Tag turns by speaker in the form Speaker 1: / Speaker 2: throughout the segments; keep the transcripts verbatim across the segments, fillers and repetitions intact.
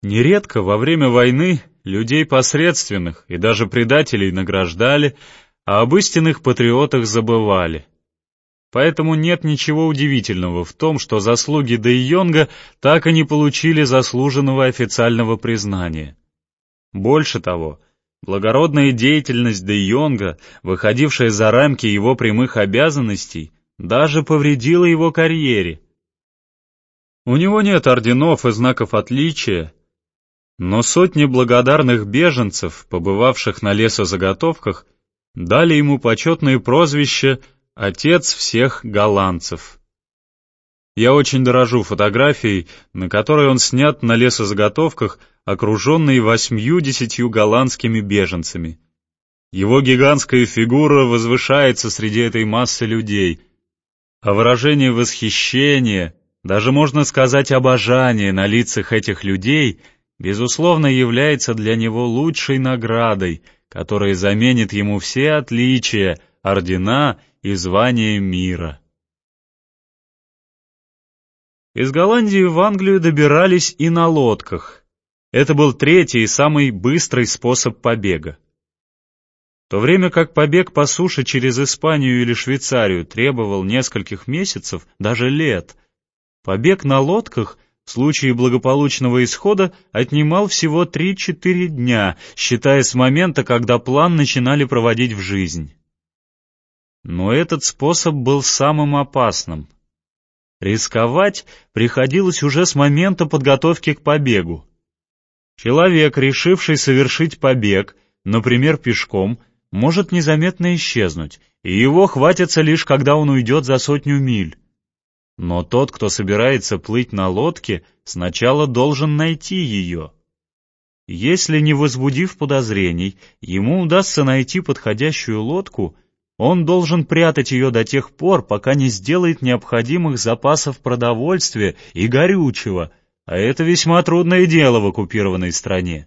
Speaker 1: Нередко во время войны людей посредственных и даже предателей награждали, а об истинных патриотах забывали. Поэтому нет ничего удивительного в том, что заслуги Де Йонга так и не получили заслуженного официального признания. Больше того, благородная деятельность Де Йонга, выходившая за рамки его прямых обязанностей, даже повредила его карьере. У него нет орденов и знаков отличия, но сотни благодарных беженцев, побывавших на лесозаготовках, дали ему почетное прозвище «Отец всех голландцев». Я очень дорожу фотографией, на которой он снят на лесозаготовках, окруженный восьмью-десятью голландскими беженцами. Его гигантская фигура возвышается среди этой массы людей, а выражение восхищения, даже можно сказать обожания на лицах этих людей, безусловно, является для него лучшей наградой, которая заменит ему все отличия, ордена и звания мира. Из Голландии в Англию добирались и на лодках. Это был третий и самый быстрый способ побега. В то время как побег по суше через Испанию или Швейцарию требовал нескольких месяцев, даже лет, побег на лодках в случае благополучного исхода отнимал всего три-четыре дня, считая с момента, когда план начинали проводить в жизнь. Но этот способ был самым опасным. Рисковать приходилось уже с момента подготовки к побегу. Человек, решивший совершить побег, например, пешком, может незаметно исчезнуть, и его хватится лишь когда он уйдет за сотню миль. Но тот, кто собирается плыть на лодке, сначала должен найти ее. Если, не возбудив подозрений, ему удастся найти подходящую лодку, он должен прятать ее до тех пор, пока не сделает необходимых запасов продовольствия и горючего, а это весьма трудное дело в оккупированной стране.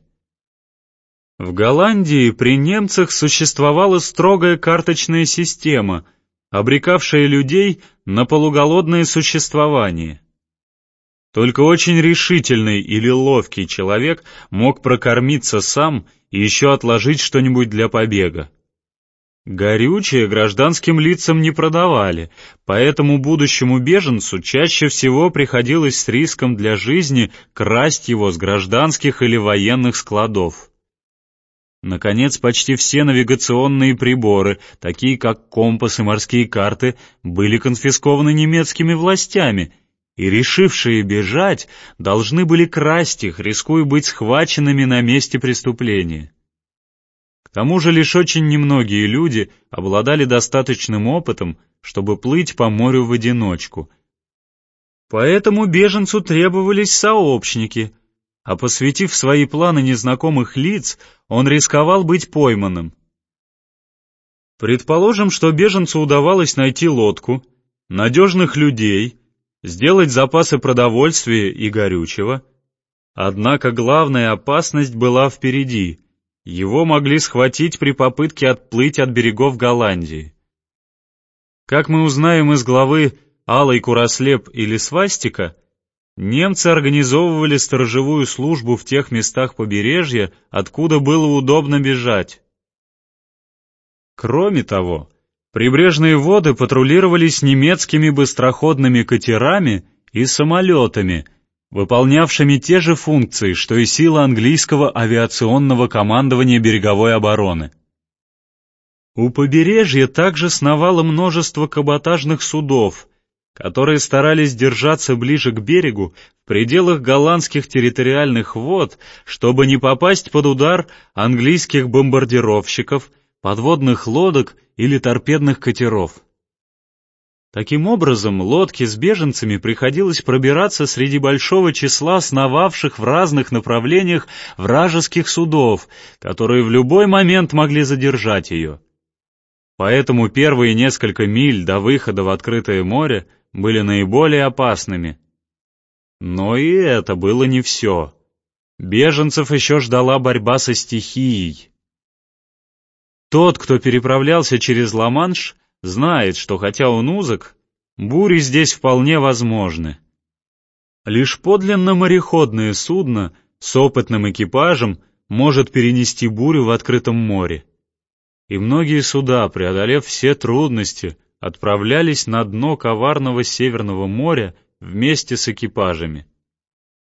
Speaker 1: В Голландии при немцах существовала строгая карточная система, обрекавшая людей на полуголодное существование. Только очень решительный или ловкий человек мог прокормиться сам и еще отложить что-нибудь для побега. Горючее гражданским лицам не продавали, поэтому будущему беженцу чаще всего приходилось с риском для жизни красть его с гражданских или военных складов. Наконец, почти все навигационные приборы, такие как компас и морские карты, были конфискованы немецкими властями, и решившие бежать должны были красть их, рискуя быть схваченными на месте преступления. К тому же лишь очень немногие люди обладали достаточным опытом, чтобы плыть по морю в одиночку. Поэтому беженцу требовались сообщники, а посвятив свои планы незнакомых лиц, он рисковал быть пойманным. Предположим, что беженцу удавалось найти лодку, надежных людей, сделать запасы продовольствия и горючего. Однако главная опасность была впереди. Его могли схватить при попытке отплыть от берегов Голландии. Как мы узнаем из главы «Алый курослеп» или «Свастика», немцы организовывали сторожевую службу в тех местах побережья, откуда было удобно бежать. Кроме того, прибрежные воды патрулировались немецкими быстроходными катерами и самолетами, выполнявшими те же функции, что и силы английского авиационного командования береговой обороны. У побережья также сновало множество каботажных судов, которые старались держаться ближе к берегу в пределах голландских территориальных вод, чтобы не попасть под удар английских бомбардировщиков, подводных лодок или торпедных катеров. Таким образом, лодке с беженцами приходилось пробираться среди большого числа сновавших в разных направлениях вражеских судов, которые в любой момент могли задержать ее. Поэтому первые несколько миль до выхода в открытое море были наиболее опасными. Но и это было не все. Беженцев еще ждала борьба со стихией. Тот, кто переправлялся через Ла-Манш, знает, что хотя он узок, бури здесь вполне возможны. Лишь подлинно мореходное судно с опытным экипажем может перенести бурю в открытом море. И многие суда, преодолев все трудности, отправлялись на дно коварного Северного моря вместе с экипажами.